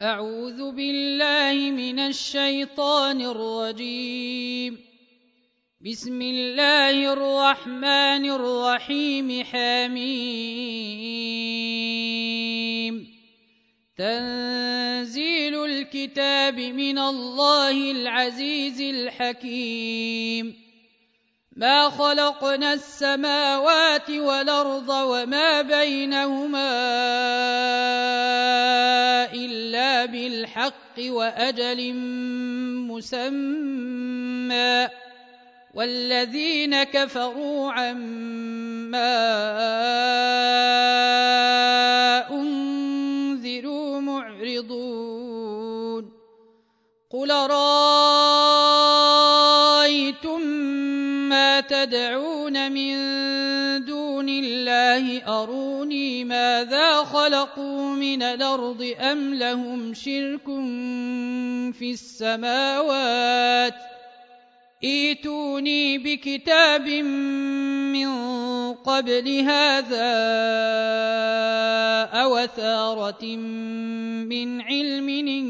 أعوذ بالله من الشيطان الرجيم. بسم الله الرحمن الرحيم. حميم. تنزيل الكتاب من الله العزيز الحكيم. ما خلقنا السماوات والأرض وما بينهما إلا بالحق وأجل مسمى، والذين كفروا عما أنذروا معرضون. قل رأيتم ما تدعون من دون الله أروني ماذا خلقوا من الأرض أم لهم شرك في السماوات، ائتوني بكتاب من قبل هذا أو أثارة من علم إن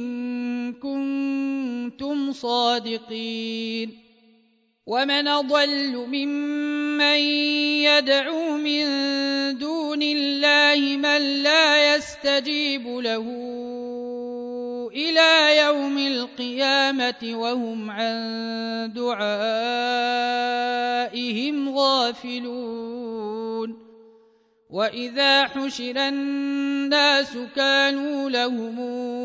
كنتم صادقين. ومن أضل ممن يدعو من دون الله من لا يستجيب له إلى يوم القيامة وهم عن دعائهم غافلون. وإذا حشر الناس كانوا لهم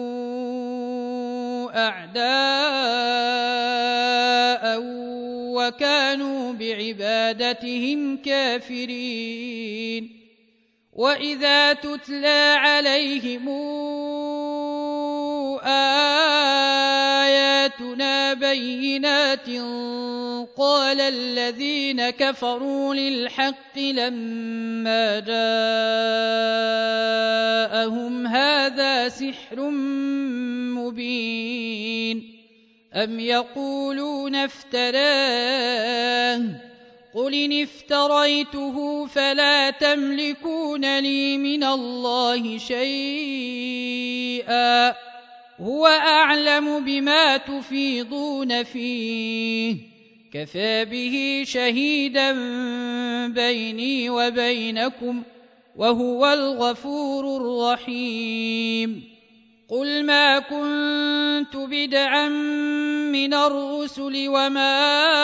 أعداء وكانوا بعبادتهم كافرين. وإذا تتلى عليهم آياتنا بينات قال الذين كفروا للحق لما جاءهم هذا سحر مبين. أم يقولون افتراه، قل إن افتريته فلا تملكون لي من الله شيئا، هو أعلم بما تفيضون فيه، كفى به شهيدا بيني وبينكم وهو الغفور الرحيم. قل ما كنت بدعا من الرسل وما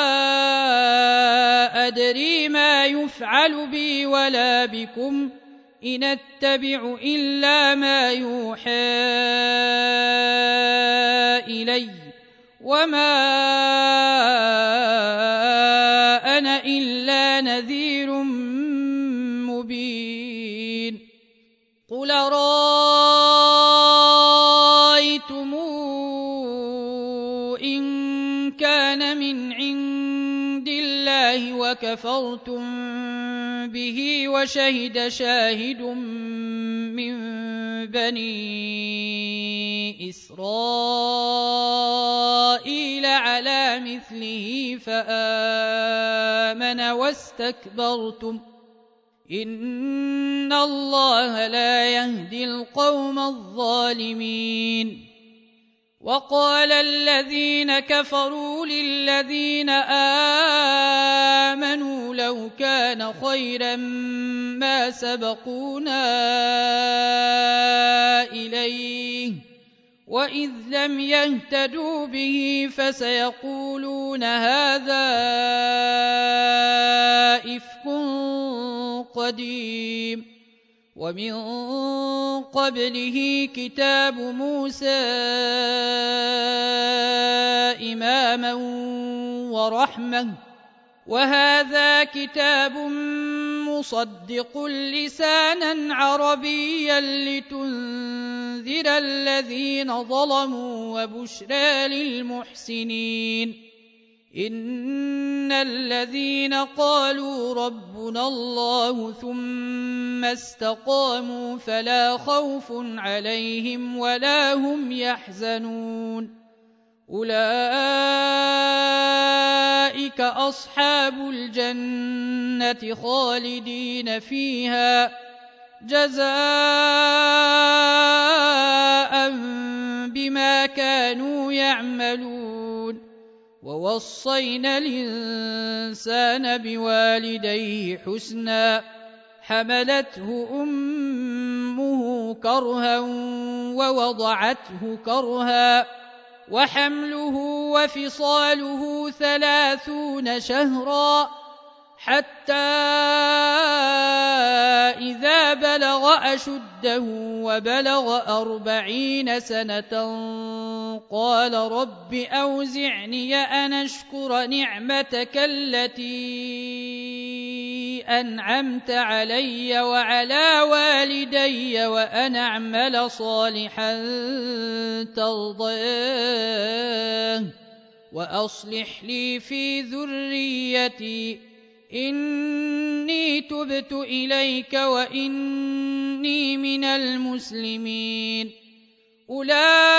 أدري ما يفعل بي ولا بكم، إن أتبع إلا ما يوحى إلي وما أنا إلا نذير مبين. قل رأيتم إن كان من عند الله وكفرتم به وشهد شاهد من بني إسرائيل على مثله فآمن واستكبرتم، إن الله لا يهدي القوم الظالمين. وقال الذين كفروا للذين آمنوا لو كان خيرا ما سبقونا إليه، وإذ لم يهتدوا به فسيقولون هذا إفك قديم. ومن قبله كتاب موسى إماما ورحمة، وهذا كتاب مصدق لسانا عربيا لتنذر الذين ظلموا وبشرى للمحسنين. إن الذين قالوا ربنا الله ثم استقاموا فلا خوف عليهم ولا هم يحزنون، أولئك أصحاب الجنة خالدين فيها جزاء بما كانوا يعملون ووصينا الإنسان بوالديه حسنا حملته أمه كرها ووضعته كرها وحمله وفصاله 30 شهرا حتى إذا بلغ أشده وبلغ 40 سنة قال رب أوزعني أن أشكر نعمتك التي أنعمت علي وعلى والدي وأن أعمل صالحا ترضاه وأصلح لي في ذريتي إني تبت إليك وإني من المسلمين أولئك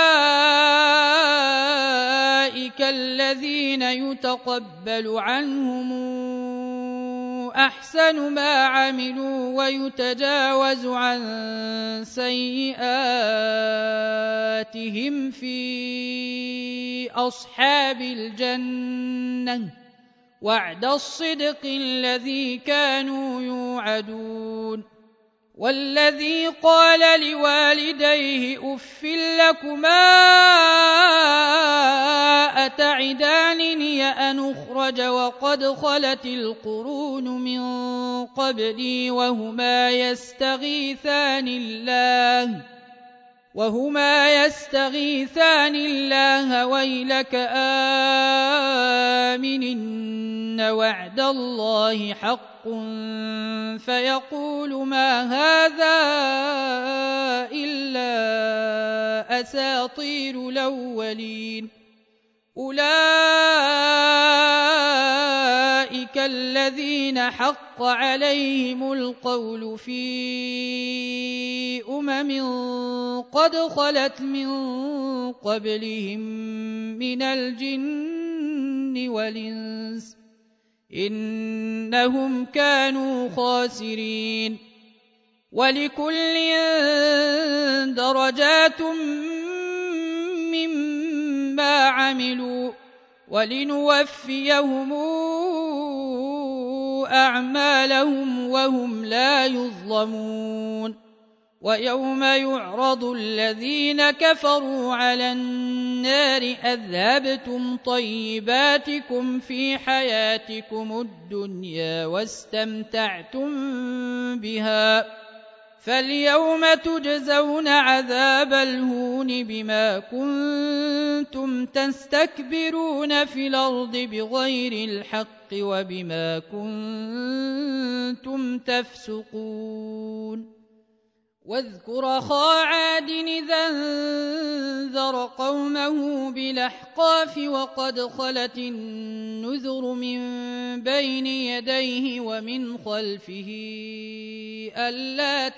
الذين يتقبل عنهم أحسن ما عملوا ويتجاوز عن سيئاتهم في أصحاب الجنة وعد الصدق الذي كانوا يوعدون والذي قال لوالديه أف لكما أتعدانني أن أخرج وقد خلت القرون من قبلي وهما يستغيثان الله ويلك آمنن وعد الله حق فيقول ما هذا إلا أساطير الأولين أولئك الذين حق عليهم القول في قد خلت من قبلهم من الجن والإنس إنهم كانوا خاسرين ولكل درجات مما عملوا ولنوفيهم أعمالهم وهم لا يظلمون ويوم يعرض الذين كفروا على النار أذهبتم طيباتكم في حياتكم الدنيا واستمتعتم بها فاليوم تجزون عذاب الهون بما كنتم تستكبرون في الأرض بغير الحق وبما كنتم تفسقون واذكر أخا عاد إذا انذر قومه بالأحقاف وقد خلت النذر من بين يديه ومن خلفه ألا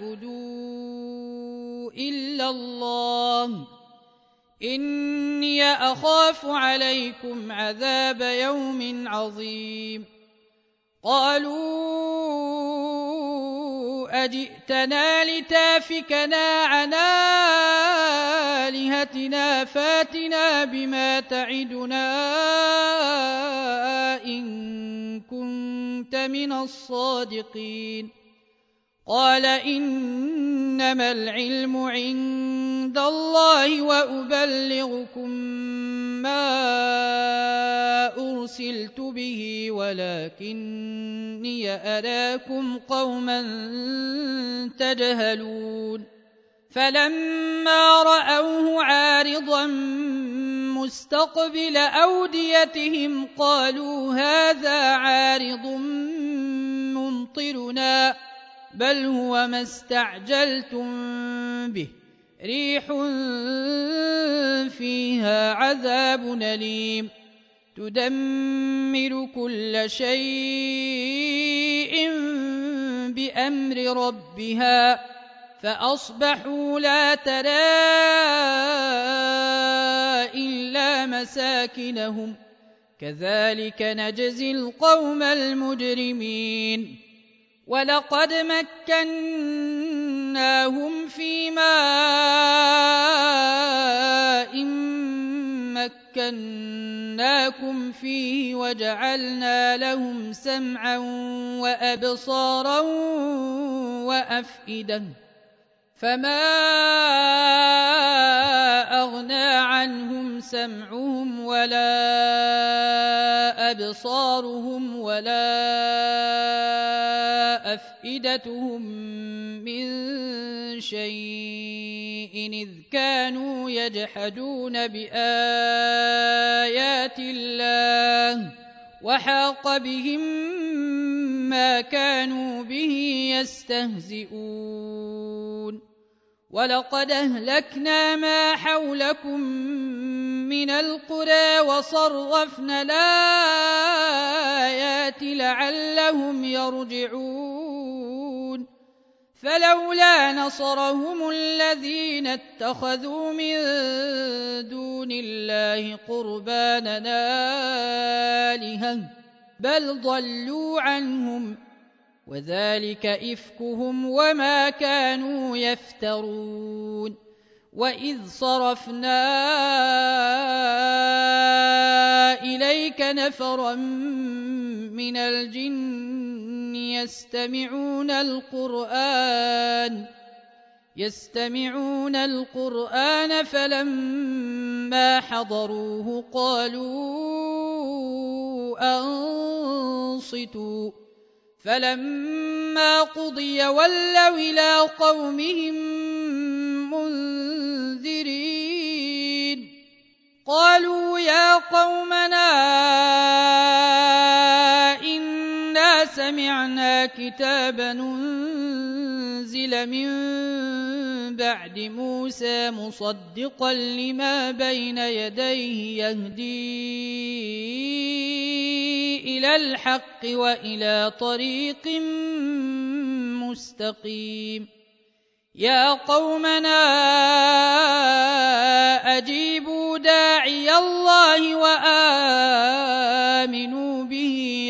تعبدوا إلا الله إني أخاف عليكم عذاب يوم عظيم قالوا أجئتنا لتافكنا عن آلهتنا فاتنا بما تعدنا إن كنت من الصادقين قال إنما العلم عند الله وأبلغكم ما أرسلت به ولكني أراكم قوما تجهلون فلما رأوه عارضا مستقبل أوديتهم قالوا هذا عارض ممطرنا بل هو ما استعجلتم به ريح فيها عذاب أليم تدمر كل شيء بأمر ربها فأصبحوا لا ترى إلا مساكنهم كذلك نجزي القوم المجرمين ولقد مكناهم في ماء مكناكم فيه وجعلنا لهم سمعا وأبصارا وأفئدة فما أغنى عنهم سمعهم ولا أبصارهم ولا أفئدتهم من شيء إذ كانوا يجحدون بآيات الله وحاق بهم ما كانوا به يستهزئون ولقد أهلكنا ما حولكم من القرى وصرفنا الآيات لعلهم يرجعون فلولا نصرهم الذين اتخذوا من دون الله قربانا آلهة بل ضلوا عنهم وذلك إفكهم وما كانوا يفترون وإذ صرفنا إليك نفرا من الجن يستمعون القرآن فلما حضروه قالوا أنصتوا فلما قضي ولوا إلى قومهم منذرين قالوا يا قومنا إنا سمعنا كتابا أنزل من بعد موسى مصدقا لما بين يديه يهدي إلى الحق وإلى طريق مستقيم يا قومنا أجيبوا داعي الله وآمنوا به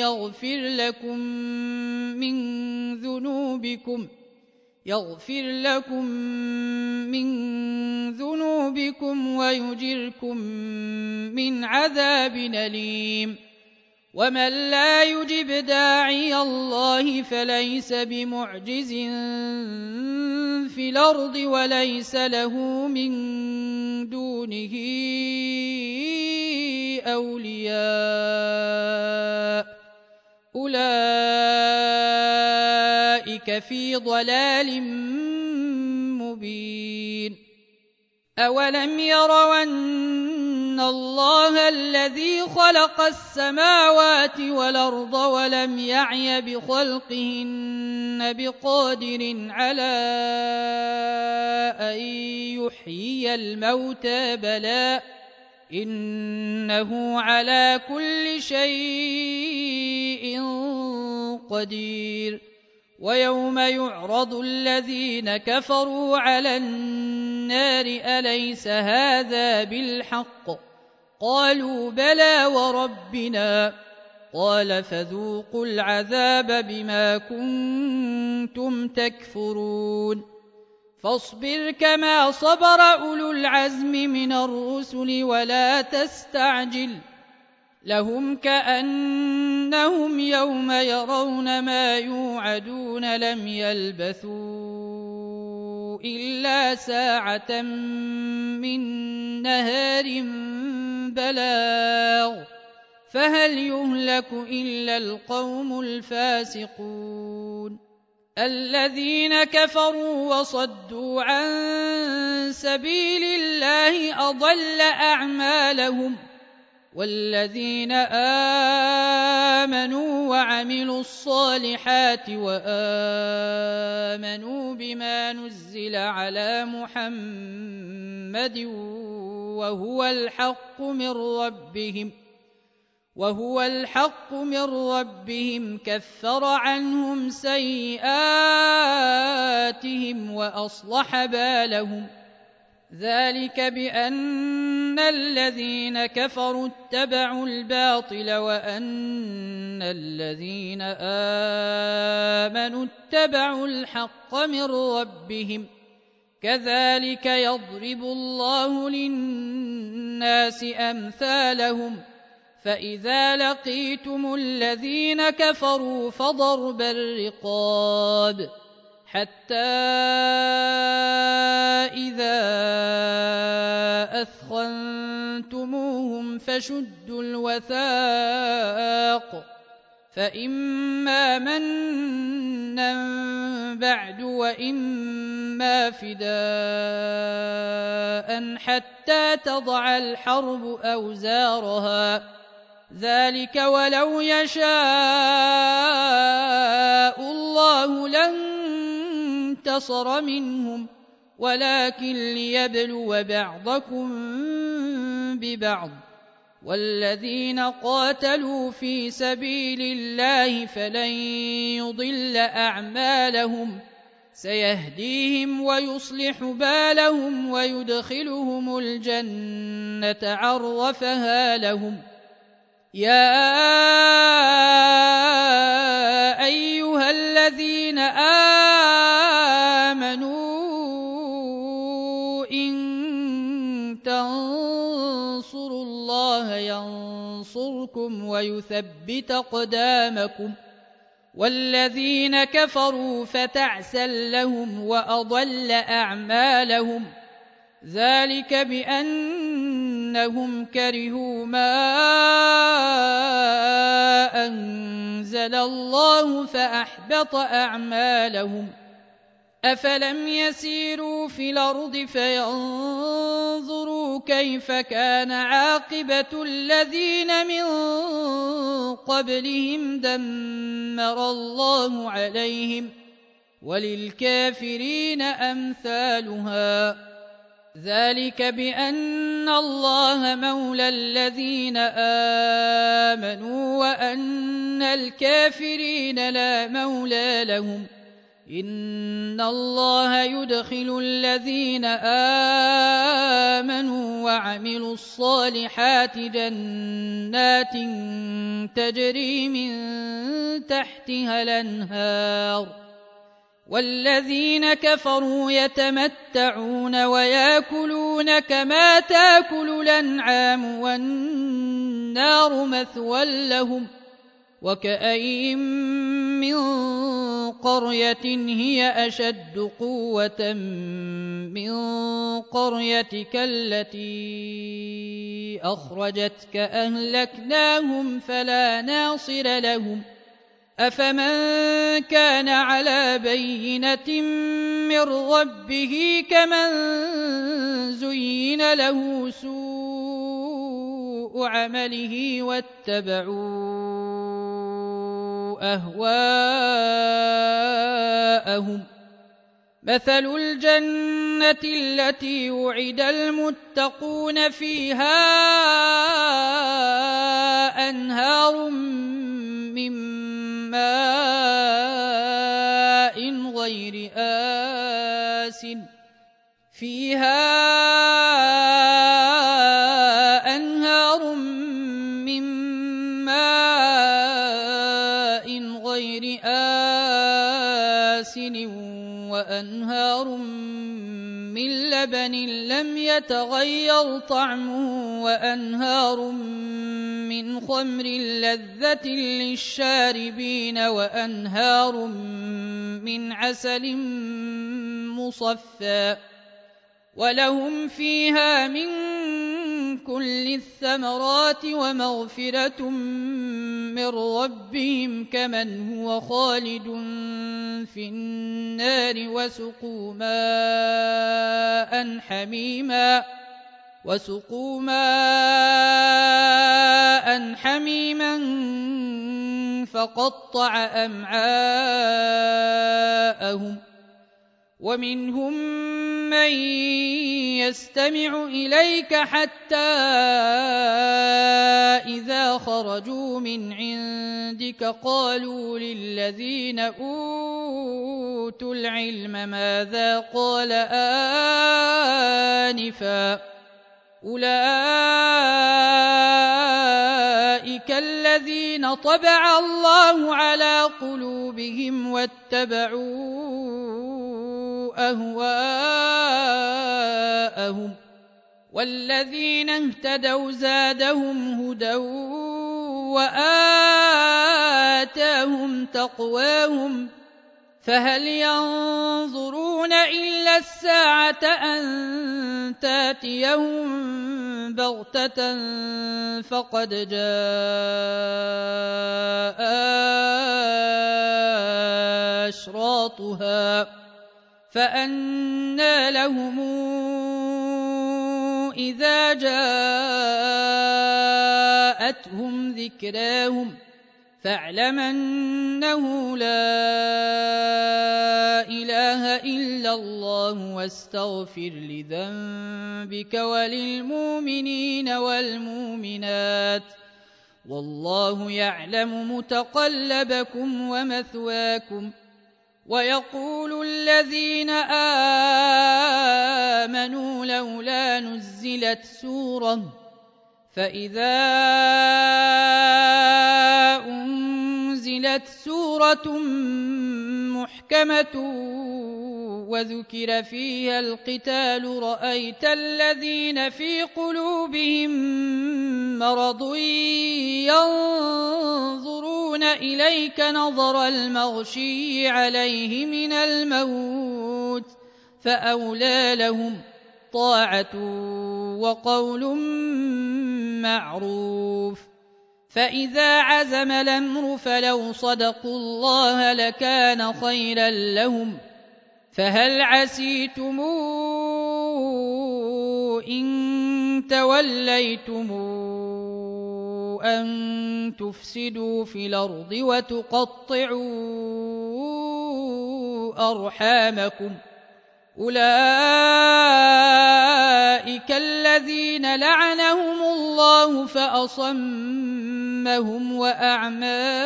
يغفر لكم من ذنوبكم ويجركم من عذاب أليم ومن لا يجب داعي الله فليس بمعجز في الأرض وليس له من دونه أولياء أولئك في ضلال مبين أولم يروا أن الله الذي خلق السماوات والأرض ولم يعي بخلقهن بقادر على أن يحيي الموتى بلى إنه على كل شيء قدير ويوم يعرض الذين كفروا على النار أليس هذا بالحق قالوا بلى وربنا قال فذوقوا العذاب بما كنتم تكفرون فاصبر كما صبر أولو العزم من الرسل ولا تستعجل لهم كأنهم يوم يرون ما يوعدون لم يلبثوا إلا ساعة من نهار بلاغ فهل يهلك إلا القوم الفاسقون الذين كفروا وصدوا عن سبيل الله أضل أعمالهم والذين آمنوا وعملوا الصالحات وآمنوا بما نزل على محمد وهو الحق من ربهم كفر عنهم سيئاتهم وأصلح بالهم ذلك بأن الذين كفروا اتبعوا الباطل وأن الذين آمنوا اتبعوا الحق من ربهم كذلك يضرب الله للناس الناس أمثالهم فإذا لقيتم الذين كفروا فضرب الرقاب حتى إذا أثخنتموهم فشدوا الوثاق فإما منا بعد وإما فداء حتى تضع الحرب أوزارها ذلك ولو يشاء الله لانتصر منهم ولكن ليبلو بعضكم ببعض والذين قاتلوا في سبيل الله فلن يضل أعمالهم سيهديهم ويصلح بالهم ويدخلهم الجنة عرفها لهم يا أيها الذين آمنوا إن تنصروا الله ينصركم ويثبت أقدامكم والذين كفروا فتعسا لهم وأضل أعمالهم ذلك بأنهم كرهوا ما أنزل الله فأحبط أعمالهم أفلم يسيروا في الأرض فينظروا كيف كان عاقبة الذين من قبلهم دمر الله عليهم وللكافرين أمثالها ذلك بأن الله مولى الذين آمنوا وأن الكافرين لا مولى لهم إن الله يدخل الذين آمنوا وعملوا الصالحات جنات تجري من تحتها الأنهار والذين كفروا يتمتعون ويأكلون كما تأكل الأنعام والنار مثوى لهم وكأين من قرية هي أشد قوة من قريتك التي أخرجتك أهلكناهم فلا ناصر لهم أفمن كان على بينة من ربه كمن زين له سوء عمله واتبعوا أهواءهم مثل الجنة التي وعد المتقون فيها أنهار من ماء غير آسن وأنهار من لبن لم يتغير طعمه وأنهار من خمر لذة للشاربين وأنهار من عسل مصفى ولهم فيها من كل الثمرات ومغفرة من ربهم كمن هو خالد في النار وسقوا ماء حميما فقطع أمعاءهم ومنهم من يستمع إليك حتى إذا خرجوا من عندك قالوا للذين أوتوا العلم ماذا قال آنفا أولئك الذين طبع الله على قلوبهم واتبعوا أهواءهم والذين اهتدوا زادهم هدى وآتاهم تقواهم فهل ينظرون إلا الساعة أن تاتيهم بغتة فقد جاء أشراطها فأنى لهم إذا جاءتهم ذكراهم فاعلم أنه لا إله إلا الله واستغفر لذنبك وللمؤمنين والمؤمنات والله يعلم متقلبكم ومثواكم. ويقول الذين آمنوا لولا نزلت سورة فإذا أنزلت سورة محكمة وذكر فيها القتال رأيت الذين في قلوبهم مرض ينظرون إليك نظر المغشي عليه من الموت فأولى لهم طاعة وقول معروف. فإذا عزم الأمر فلو صدقوا الله لكان خيرا لهم. فهل عسيتم إن توليتم أن تفسدوا في الأرض وتقطعوا أرحامكم أولئك الذين لعنهم الله فأصمهم وأعمى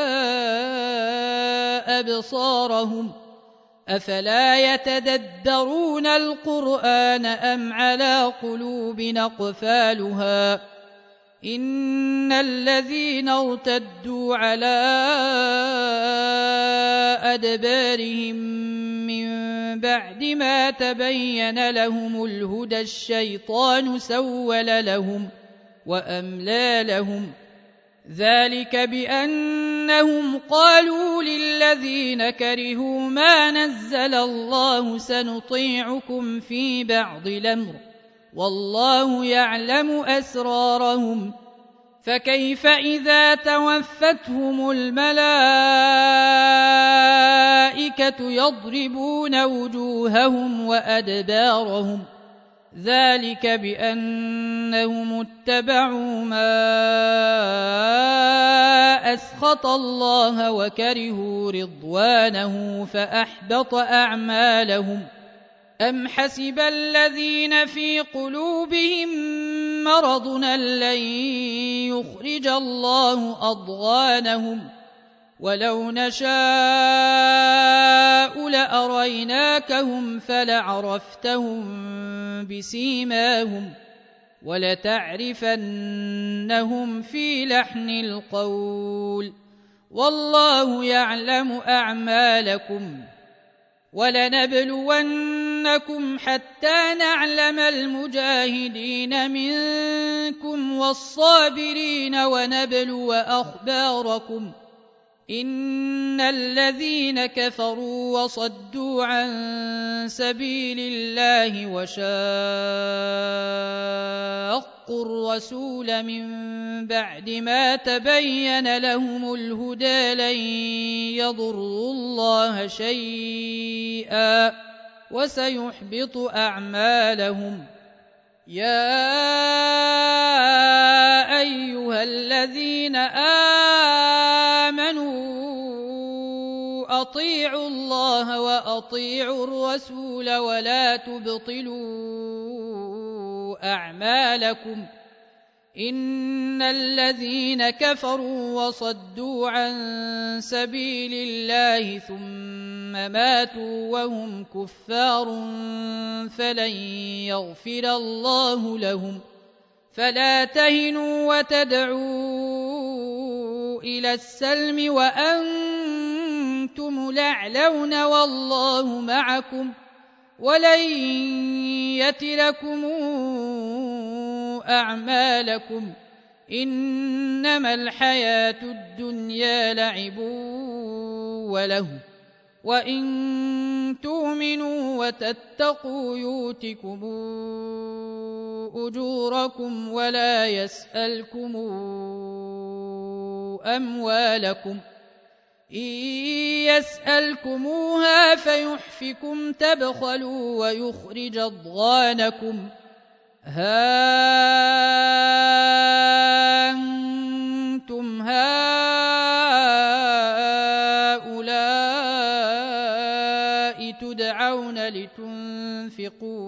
أبصارهم أفلا يتدبرون القرآن أم على قلوب أقفالها إن الذين ارتدوا على أدبارهم من بعد ما تبين لهم الهدى الشيطان سول لهم وأملى لهم ذلك بأنهم قالوا للذين كرهوا ما نزل الله سنطيعكم في بعض الأمر والله يعلم أسرارهم فكيف إذا توفتهم الملائكة يضربون وجوههم وأدبارهم ذلك بأنهم اتبعوا ما أسخط الله وكرهوا رضوانه فأحبط أعمالهم. أم حسب الذين في قلوبهم مرض لن يخرج الله أضغانهم ولو نشاء لأريناكهم فلعرفتهم بسيماهم ولتعرفنهم في لحن القول والله يعلم أعمالكم. ولنبلونكم حتى نعلم المجاهدين منكم والصابرين ونبلو أخباركم إن الذين كفروا وصدوا عن سبيل الله وشاقوا الرسول من بعد ما تبين لهم الهدى لن يضروا الله شيئا وسيحبط أعمالهم. يا أيها الذين آمنوا أطيعوا الله وأطيعوا الرسول ولا تبطلوا أعمالكم إن الذين كفروا وصدوا عن سبيل الله ثم ماتوا وهم كفار فلن يغفر الله لهم. فلا تهنوا وتدعوا إلى السلم وأنتم الأعلون والله معكم ولن يتركم أعمالكم إنما الحياة الدنيا لعب وله وإن تؤمنوا وتتقوا يؤتكم أجوركم ولا يسألكم أموالكم إن يسألكموها فيحفكم تبخلوا ويخرج أضغانكم ها أنتم هؤلاء تدعون لتنفقوا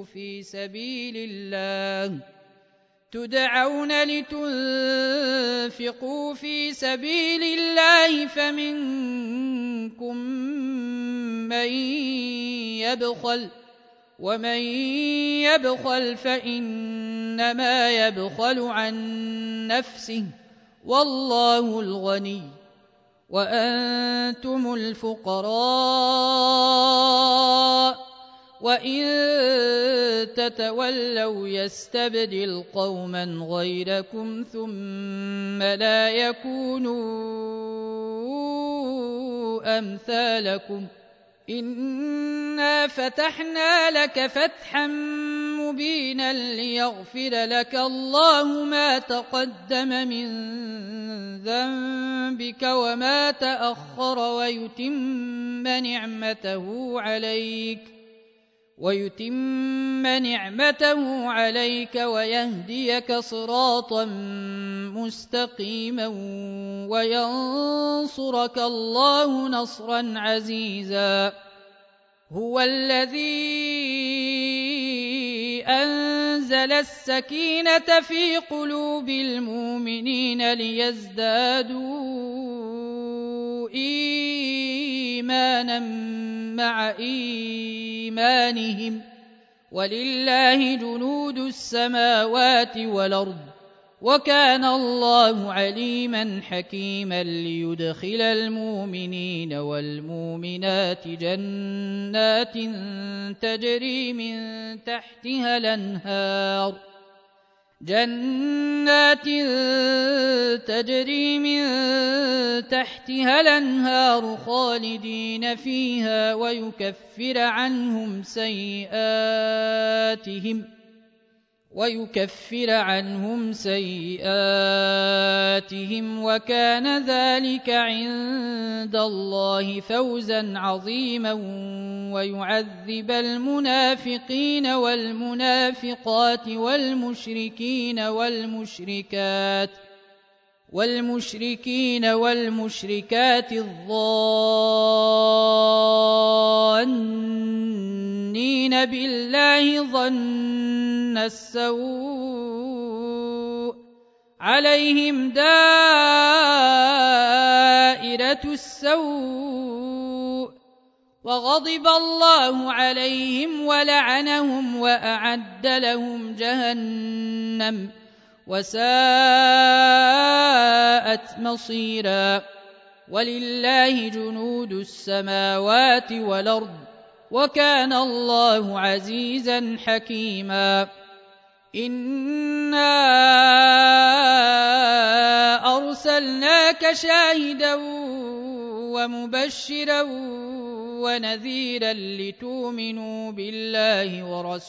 في سبيل الله فمنكم من يبخل ومن يبخل فإنما يبخل عن نفسه والله الغني وأنتم الفقراء وإن تتولوا يستبدل قوما غيركم ثم لا يكونوا أمثالكم إنا فتحنا لك فتحا مبينا ليغفر لك الله ما تقدم من ذنبك وما تأخر ويتم نعمته عليك ويهديك صراطا مستقيما وينصرك الله نصرا عزيزا هو الذي أنزل السكينة في قلوب المؤمنين ليزدادوا إيمانا مع إيمانهم ولله جنود السماوات والأرض وكان الله عليما حكيما ليدخل المؤمنين والمؤمنات جنات تجري من تحتها الأنهار خالدين فيها ويكفر عنهم سيئاتهم وكان ذلك عند الله فوزا عظيما ويعذب المنافقين والمنافقات والمشركات الظانين بالله ظن السوء عليهم دائرة السوء وغضب الله عليهم ولعنهم وأعد لهم جهنم وساءت مصيرا ولله جنود السماوات والأرض وكان الله عزيزا حكيما إنا أرسلناك شاهدا ومبشرا ونذيرا لتؤمنوا بالله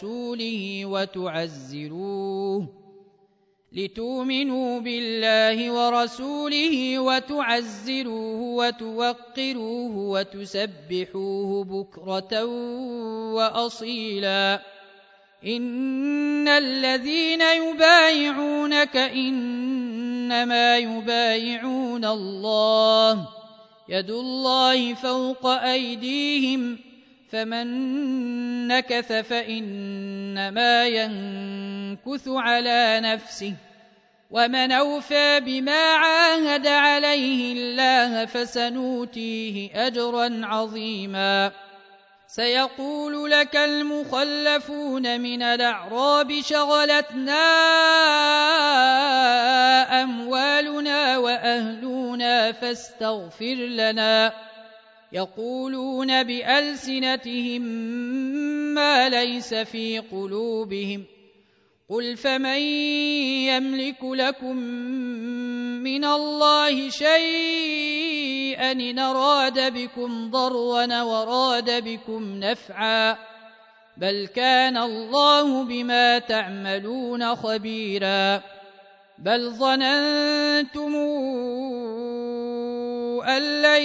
ورسوله وتعزروه وتوقروه وتسبحوه بكرة وأصيلا إن الذين يبايعونك إنما يبايعون الله يد الله فوق أيديهم فمن نكث فإنما ينكث على نفسه ومن أوفى بما عاهد عليه الله فسنؤتيه أجرا عظيما سيقول لك المخلفون من الأعراب شغلتنا أموالنا وأهلنا فاستغفر لنا يقولون بألسنتهم ما ليس في قلوبهم قل فمن يملك لكم من الله شيئا إن أراد بكم ضرا وراد بكم نفعا بل كان الله بما تعملون خبيرا بل ظننتم أن لن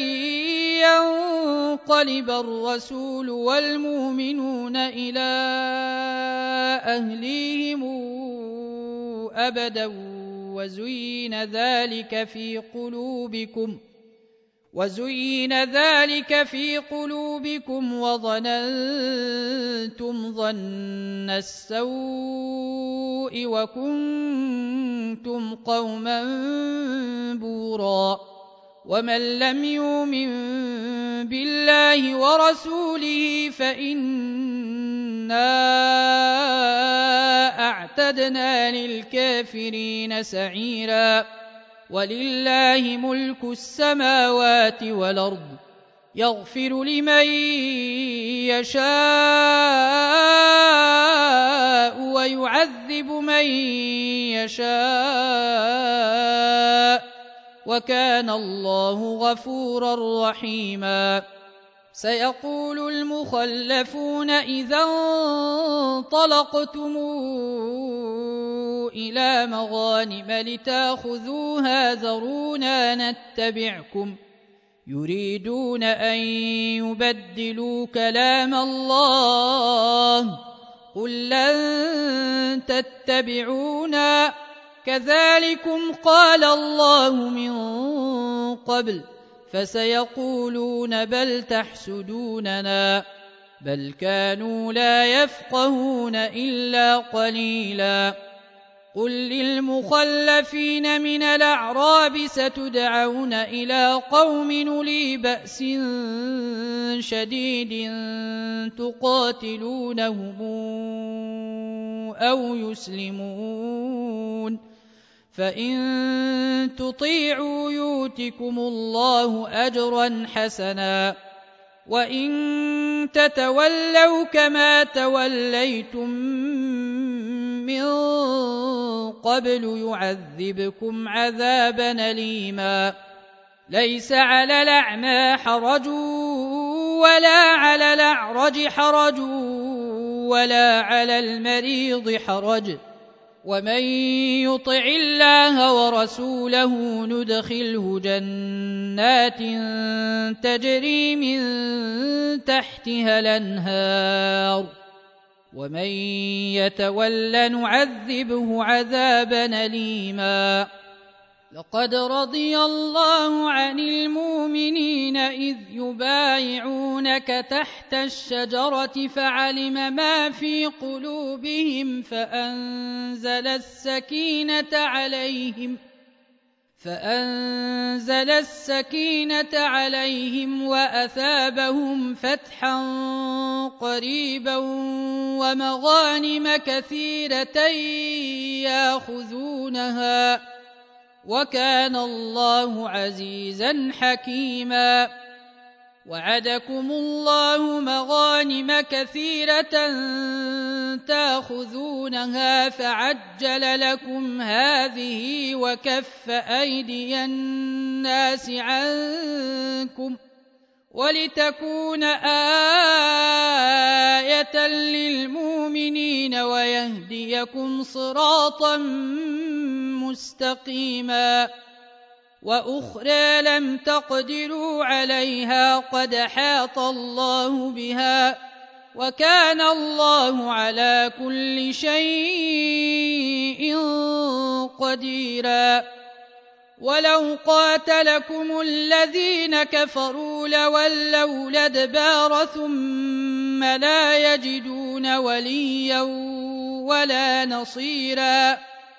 ينقلب الرسول والمؤمنون إلى أهليهم أبدا وزين ذلك في قلوبكم وظننتم ظن السوء وكنتم قوما بورا ومن لم يؤمن بالله ورسوله فإنا أعتدنا للكافرين سعيرا ولله ملك السماوات والأرض يغفر لمن يشاء ويعذب من يشاء وكان الله غفورا رحيما سيقول المخلفون إذا انطلقتم إلى مغانم لتاخذوها ذرونا نتبعكم يريدون أن يبدلوا كلام الله قل لن تتبعونا كذلكم قال الله من قبل فسيقولون بل تحسدوننا بل كانوا لا يفقهون إلا قليلا قل للمخلفين من الأعراب ستدعون إلى قوم أولي بأس شديد تقاتلونهم أو يسلمون فإن تطيعوا يؤتكم الله أجرا حسنا وإن تتولوا كما توليتم من قبل يعذبكم عذابا أليما ليس على الأعمى حرج ولا على الأعرج حرج ولا على المريض حرج ومن يطع الله ورسوله ندخله جنات تجري من تحتها الأنهار ومن يتول نعذبه عذابا أليما لقد رضي الله عن المؤمنين إذ يبايعونك تحت الشجرة فعلم ما في قلوبهم فأنزل السكينة عليهم وأثابهم فتحا قريبا ومغانم كثيرة يأخذونها وكان الله عزيزا حكيما وعدكم الله مغانم كثيرة تأخذونها فعجل لكم هذه وكف أيدي الناس عنكم ولتكون آية للمؤمنين ويهديكم صراطا مستقيما وأخرى لم تقدروا عليها قد حاط الله بها وكان الله على كل شيء قديرا ولو قاتلكم الذين كفروا لولوا الأدبار ثم لا يجدون وليا ولا نصيرا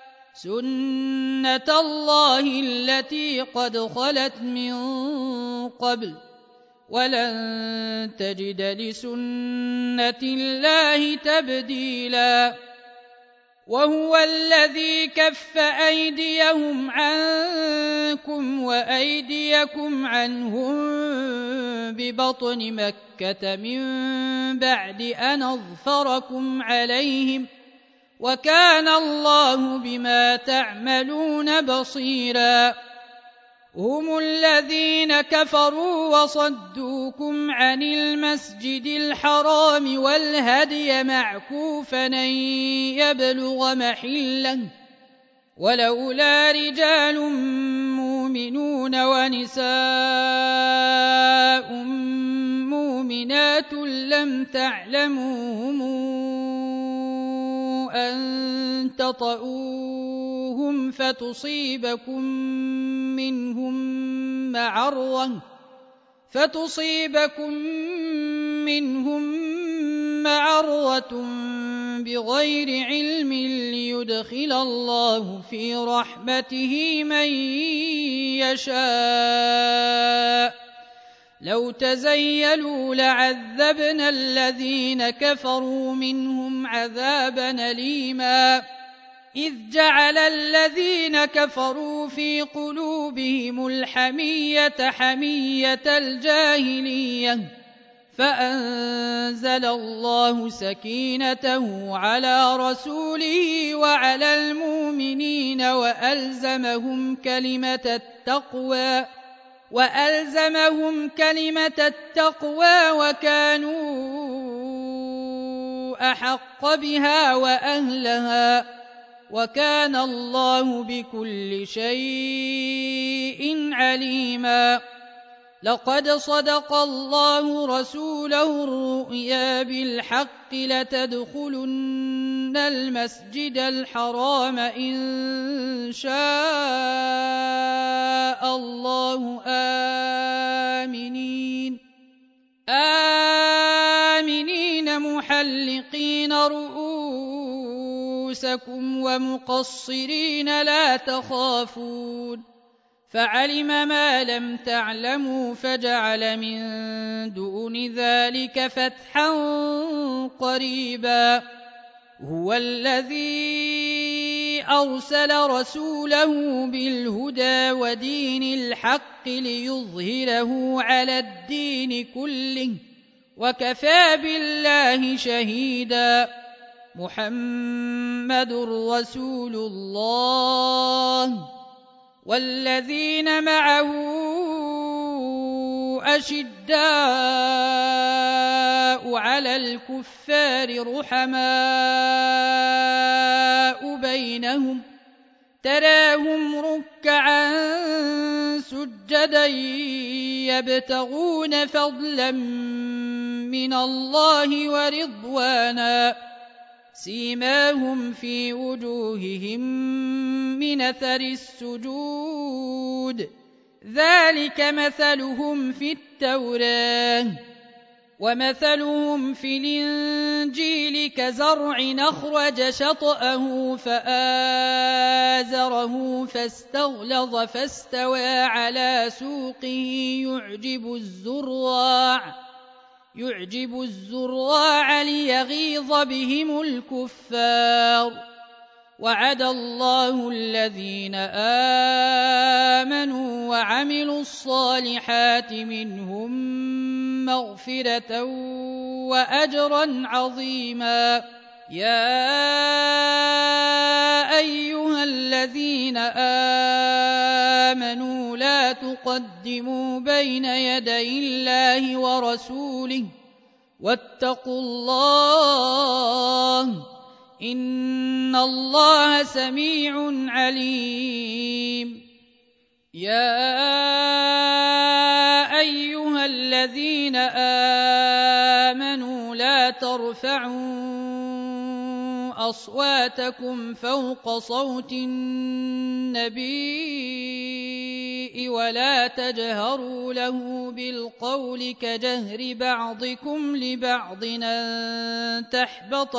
سنة الله التي قد خلت من قبل ولن تجد لسنة الله تبديلا وهو الذي كف أيديهم عنكم وأيديكم عنهم ببطن مكة من بعد أن أظفركم عليهم وكان الله بما تعملون بصيرا هم الذين كفروا وصدوكم عن المسجد الحرام والهدي معكوفا أن يبلغ محله ولولا رجال مؤمنون ونساء مؤمنات لم تعلموهم أن تطؤوهم فتصيبكم منهم معرة بغير علم ليدخل الله في رحمته من يشاء لو تزيلوا لعذبنا الذين كفروا منهم عذابا أليما إذ جعل الذين كفروا في قلوبهم الحمية حمية الجاهلية فأنزل الله سكينته على رسوله وعلى المؤمنين وألزمهم كلمة التقوى وكانوا أحق بها وأهلها وكان الله بكل شيء عليما لقد صدق الله رسوله الرؤيا بالحق لتدخلن المسجد الحرام إن شاء الله آمنين محلقين رؤوسكم ومقصرين لا تخافون فعلم ما لم تعلموا فجعل من دون ذلك فتحا قريبا هو الذي أرسل رسوله بالهدى ودين الحق ليظهره على الدين كله وكفى بالله شهيدا محمد رسول الله والذين معه أشداء على الكفار رحماء بينهم تراهم ركعا سجدا يبتغون فضلا من الله ورضوانا سيماهم في وجوههم من أثر السجود ذلك مثلهم في التوراة ومثلهم في الإنجيل كزرع أخرج شطأه فآزره فاستغلظ فاستوى على سوقه يعجب الزراع ليغيظ بهم الكفار وعد الله الذين آمنوا وعملوا الصالحات منهم مغفرة وأجرا عظيما يا أيها الذين آمنوا لا تقدموا بين يدي الله ورسوله واتقوا الله إن الله سميع عليم يا أيها الذين آمنوا لا ترفعوا أصواتكم فوق صوت النبي ولا تجهروا له بالقول كجهر بعضكم لبعض أن تحبط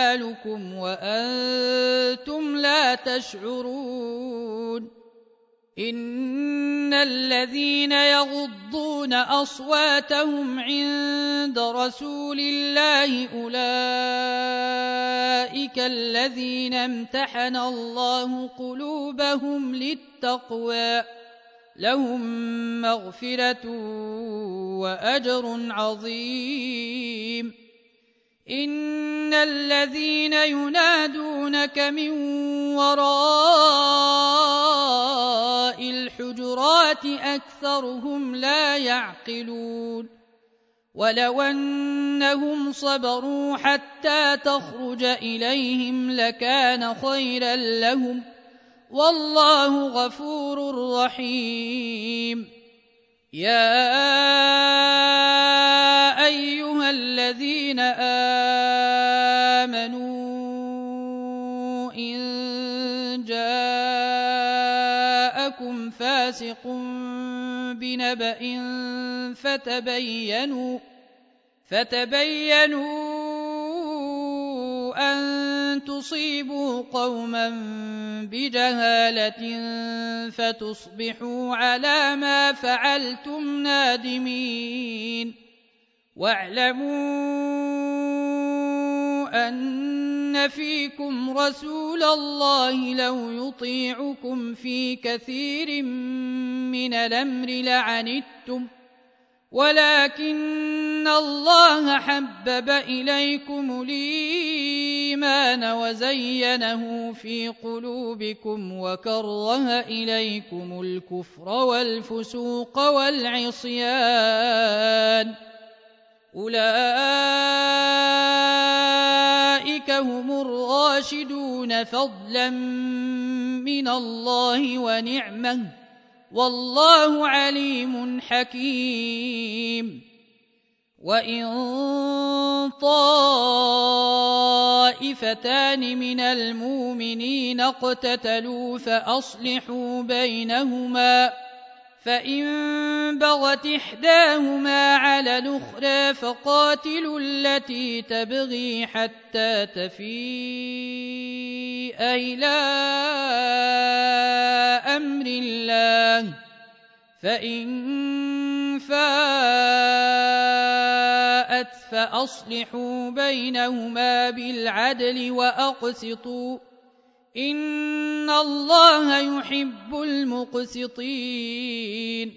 أعمالكم وأنتم لا تشعرون إن الذين يغضون أصواتهم عند رسول الله أولئك الذين امتحن الله قلوبهم للتقوى لهم مغفرة وأجر عظيم. إن الذين ينادونك من وراء الحجرات أكثرهم لا يعقلون. ولو أنهم صبروا حتى تخرج إليهم لكان خيرا لهم والله غفور رحيم. يا أيها الذين آمنوا إن جاءكم فاسق بنبأ فتبينوا أن تصيبوا قوما بجهالة فتصبحوا على ما فعلتم نادمين. واعلموا أن فيكم رسول الله لو يطيعكم في كثير من الأمر لعنتم ولكن الله حبب إليكم الإيمان وزينه في قلوبكم وكره إليكم الكفر والفسوق والعصيان أولئك هم الراشدون فضلا من الله ونعمه والله عليم حكيم. وإن طائفتان من المؤمنين اقتتلوا فأصلحوا بينهما فإن بغت إحداهما على الأخرى فقاتلوا التي تبغي حتى تفيء إلى أمر الله فإن فاءت فأصلحوا بينهما بالعدل وأقسطوا إن الله يحب المقسطين.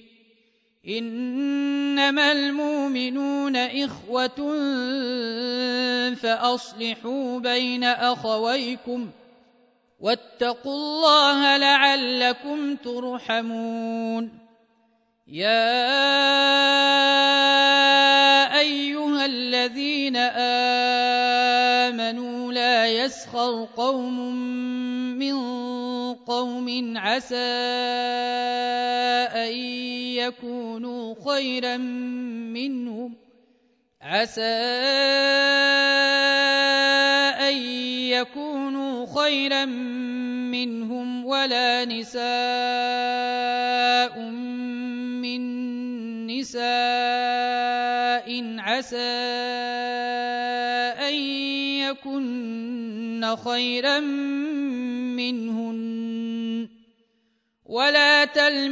إنما المؤمنون إخوة فأصلحوا بين أخويكم واتقوا الله لعلكم ترحمون. يا أيها الذين آمنوا لا يسخر قوم من قوم عسى أن يكونوا خيرا منهم ولا نساء من نساء عسى أن يكن خيرا منهن ولا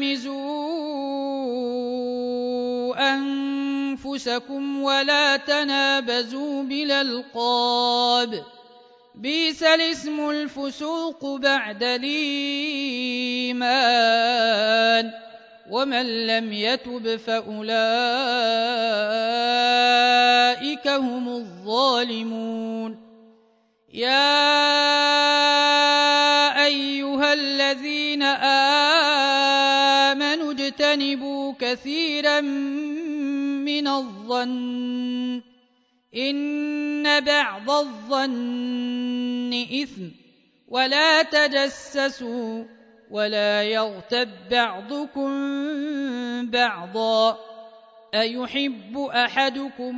تلمزوا أنفسكم ولا تنابزوا بالألقاب بئس الاسم الفسوق بعد الإيمان ومن لم يتب فأولئك هم الظالمون. يا أيها الذين آمنوا اجتنبوا كثيرا من الظن إن بعض الظن إثم ولا تجسسوا ولا يغتب بعضكم بعضا أيحب أحدكم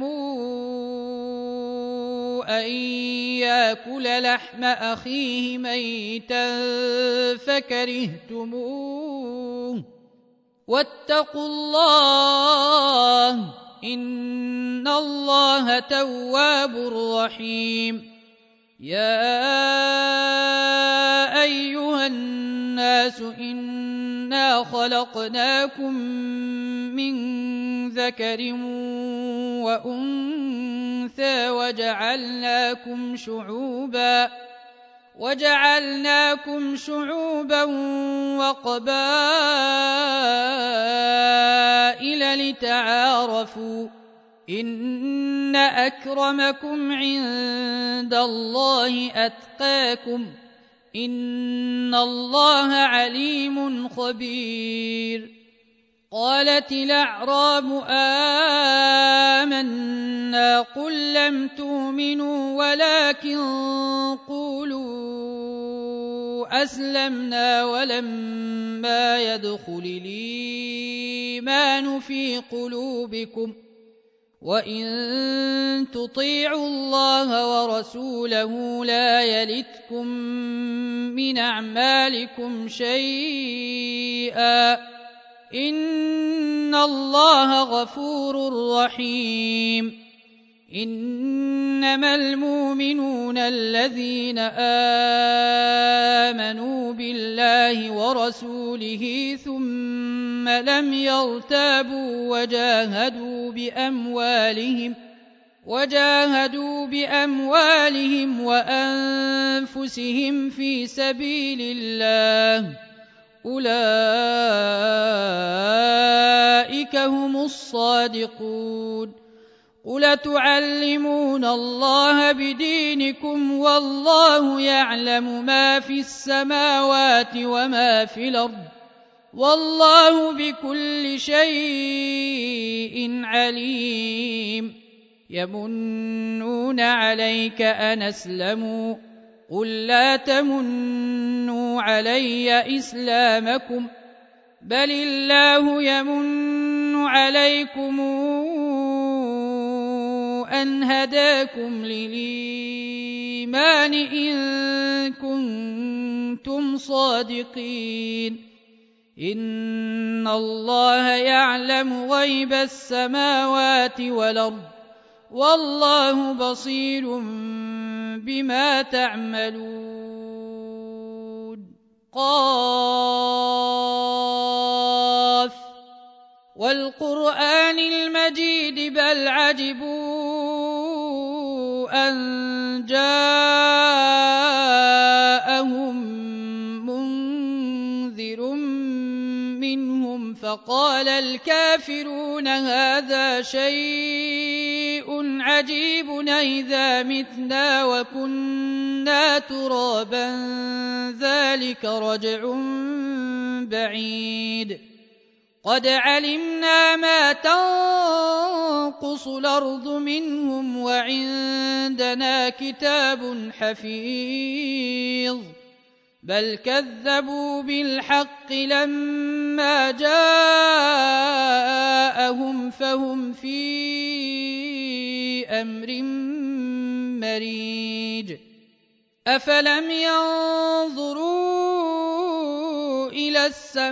أن يأكل لحم أخيه ميتا فكرهتموه واتقوا الله إن الله تواب رحيم. يا أيها الناس إن إنا خلقناكم من ذكر وأنثى وجعلناكم شعوبا وقبائل لتعارفوا إن أكرمكم عند الله أتقاكم إن الله عليم خبير. قالت الأعراب آمنا قل لم تؤمنوا ولكن قولوا أسلمنا ولما يدخل الإيمان في قلوبكم وإن تطيعوا الله ورسوله لا يلتكم من أعمالكم شيئا إن الله غفور رحيم. إنما المؤمنون الذين آمنوا بالله ورسوله ثم لم يرتابوا وجاهدوا بأموالهم وأنفسهم في سبيل الله أولئك هم الصادقون. قل تعلمون الله بدينكم والله يعلم ما في السماوات وما في الأرض والله بكل شيء عليم. يمنون عليك أن أسلموا قل لا تمنوا علي إسلامكم بل الله يمن عليكم أن هداكم للإيمان إن كنتم صادقين. إن الله يعلم غيب السماوات والأرض والله بصير بما تعملون. قاف والقرآن المجيد بل عجبوا أن جاءهم منذر منهم فقال الكافرون هذا شيء عجيب أإذا متنا وكنا ترابا ذلك رجع بعيد. قد علمنا ما تنقص الأرض منهم وعندنا كتاب حفيظ بل كذبوا بالحق لما جاءهم فهم في أمر مريج. أفلم ينظروا إلى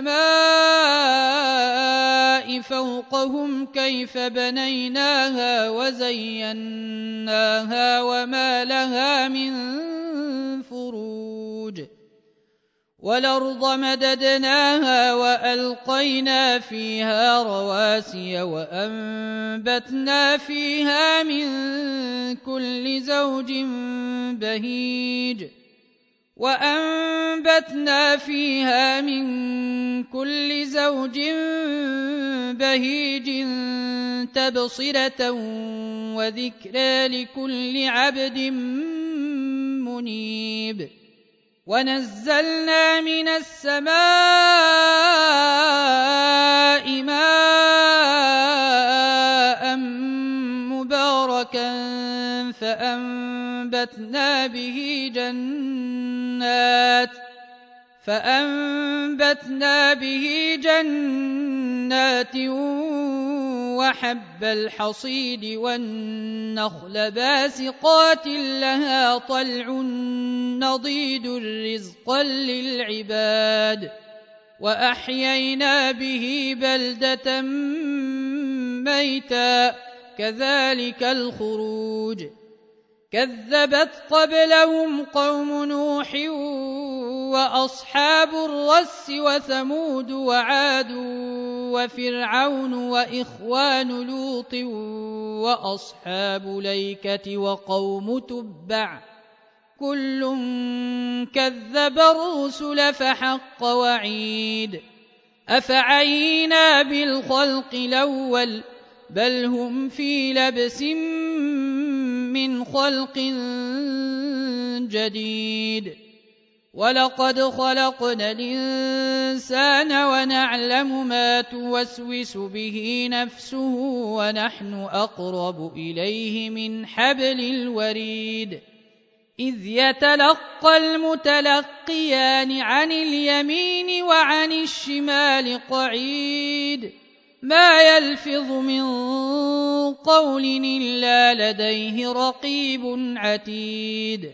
السماء فوقهم كيف بنيناها وزيناها وما لها من فروج. والأرض مددناها وألقينا فيها رواسي وأنبتنا فيها من كل زوج بهيج تبصرة وذكرى لكل عبد منيب. ونزلنا من السماء ماء مباركا فأنبتنا به جنات وحب الحصيد والنخل باسقات لها طلع نضيد رزقا للعباد وأحيينا به بلدة ميتا كذلك الخروج. كذبت قبلهم قوم نوح وأصحاب الرس وثمود وعاد وفرعون وإخوان لوط وأصحاب الأيكة وقوم تبع كل كذب الرسل فحق وعيد أفعينا بالخلق الأول بل هم في لبس من خلق جديد ولقد خلقنا الإنسان ونعلم ما توسوس به نفسه ونحن أقرب إليه من حبل الوريد إذ يتلقى المتلقيان عن اليمين وعن الشمال قعيد ما يلفظ من قول إلا لديه رقيب عتيد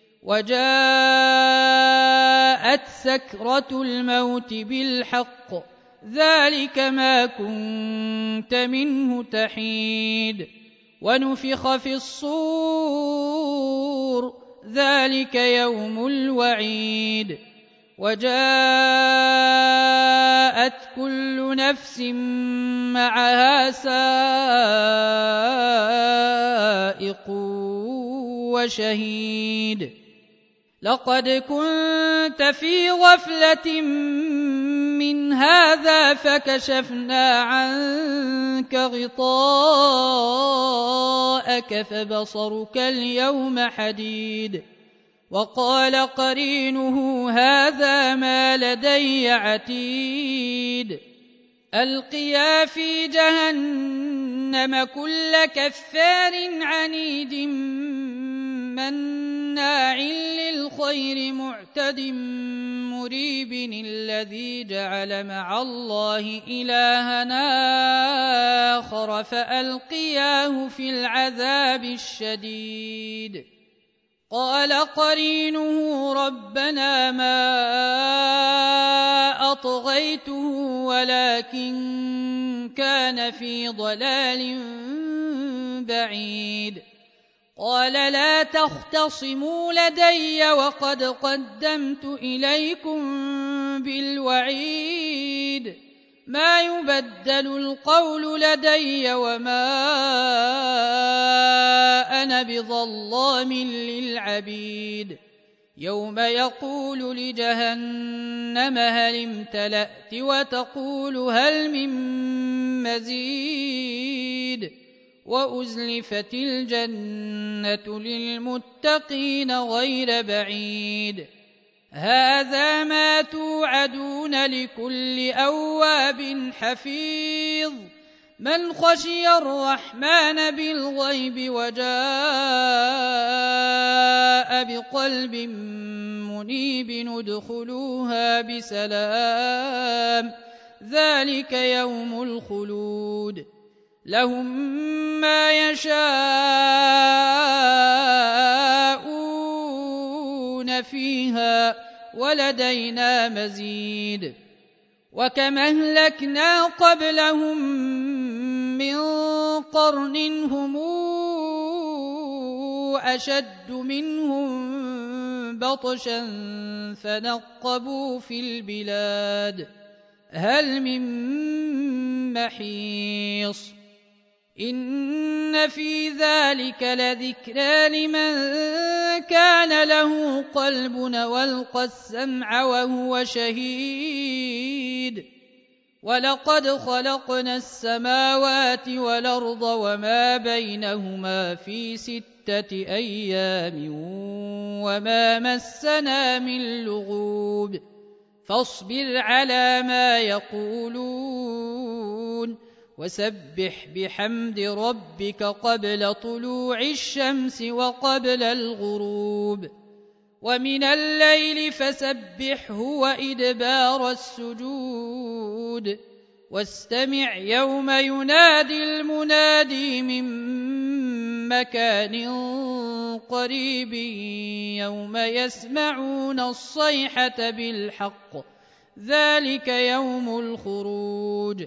وجاءت سكرة الموت بالحق ذلك ما كنت منه تحيد ونفخ في الصور ذلك يوم الوعيد وجاءت كل نفس معها سائق وشهيد لقد كنت في غفلة من هذا فكشفنا عنك غطاءك فبصرك اليوم حديد وقال قرينه هذا ما لدي عتيد ألقيا في جهنم كل كفار عنيد مناع للخير معتد مريب الذي جعل مع الله إلهنا آخر فألقياه في العذاب الشديد قال قرينه ربنا ما أطغيته ولكن كان في ضلال بعيد قال لا تختصموا لدي وقد قدمت إليكم بالوعيد ما يبدل القول لدي وما أنا بظلام للعبيد يوم يقول لجهنم هل امتلأت وتقول هل من مزيد وأزلفت الجنة للمتقين غير بعيد هذا ما توعدون لكل أواب حفيظ من خشي الرحمن بالغيب وجاء بقلب منيب ادخلوها بسلام ذلك يوم الخلود لهم ما يشاءون فيها ولدينا مزيد وكم أهلكنا قبلهم من قرن هم أشد منهم بطشا فنقبوا في البلاد هل من محيص إن في ذلك لذكرى لمن كان له قلب والقى السمع وهو شهيد ولقد خلقنا السماوات والأرض وما بينهما في 6 أيام وما مسنا من لغوب فاصبر على ما يقولون وسبح بحمد ربك قبل طلوع الشمس وقبل الغروب ومن الليل فسبحه وإدبار السجود واستمع يوم ينادي المنادي من مكان قريب يوم يسمعون الصيحة بالحق ذلك يوم الخروج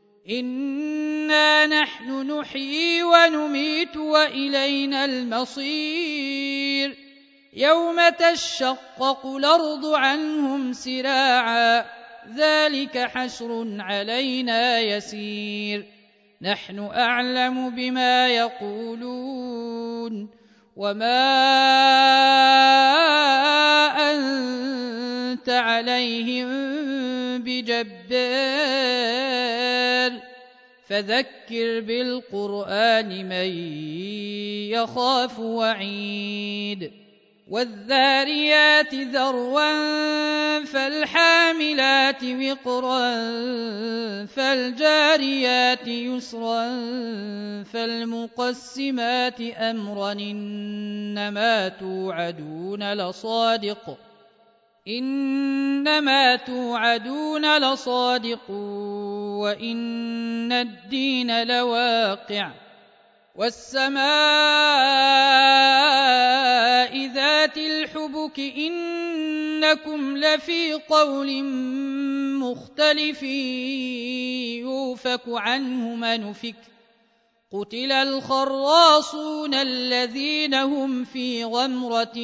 إنا نحن نحيي ونميت وإلينا المصير يوم تشقق الأرض عنهم سراعا ذلك حشر علينا يسير نحن أعلم بما يقولون وما أنت عليهم بجبار فذكر بالقرآن من يخاف وعيد والذاريات ذروا فالحاملات وقرا فالجاريات يسرا فالمقسمات أمرا إنما توعدون لصادق وإن الدين لواقع والسماء ذات الحبك إنكم لفي قول مختلف يؤفك عنه من أفك قتل الخراصون الذين هم في غمرة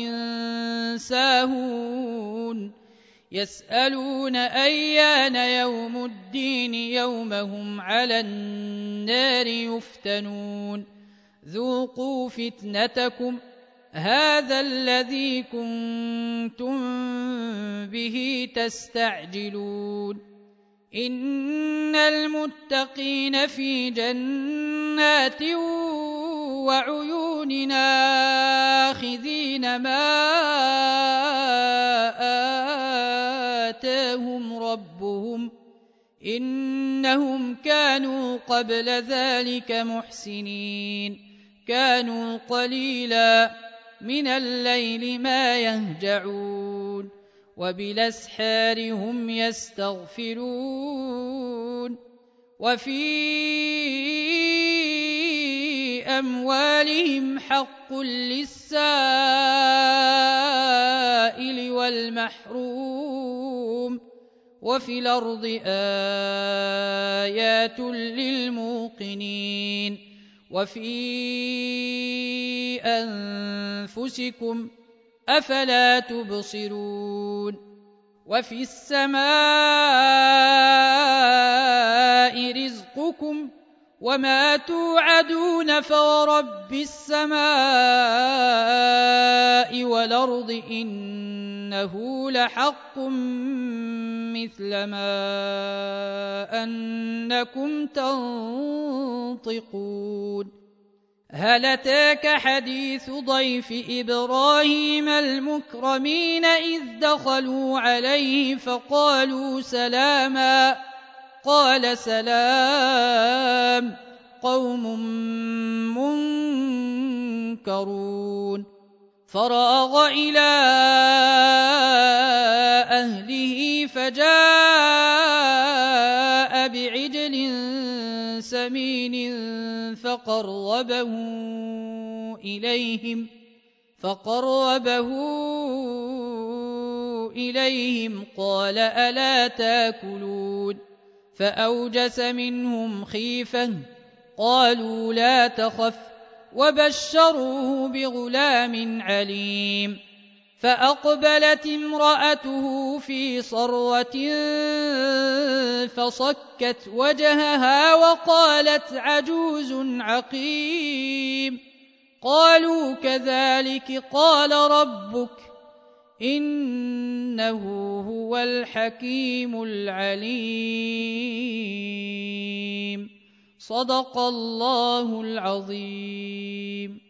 ساهون يسألون أيان يوم الدين يوم هم على النار يفتنون ذوقوا فتنتكم هذا الذي كنتم به تستعجلون إن المتقين في جنات وعيون آخذين ما آتاهم ربهم إنهم كانوا قبل ذلك محسنين كانوا قليلا من الليل ما يهجعون وبالأسحار هم يستغفرون وفي أموالهم حق للسائل والمحروم وفي الأرض آيات للموقنين وفي أنفسكم أفلا تبصرون وفي السماء رزقكم وما توعدون فورب السماء والأرض إنه لحق مثل ما أنكم تنطقون هل أتاك حديث ضيف إبراهيم المكرمين إذ دخلوا عليه فقالوا سلاما قال سلام قوم منكرون فراغ إلى أهله فجاء بعجل سمين فقربه إليهم قال ألا تاكلون فأوجس منهم خيفة قالوا لا تخف وبشروه بغلام عليم فأقبلت امرأته في صرة فصكت وجهها وقالت عجوز عقيم قالوا كذلك قال ربك إنه هو الحكيم العليم صدق الله العظيم.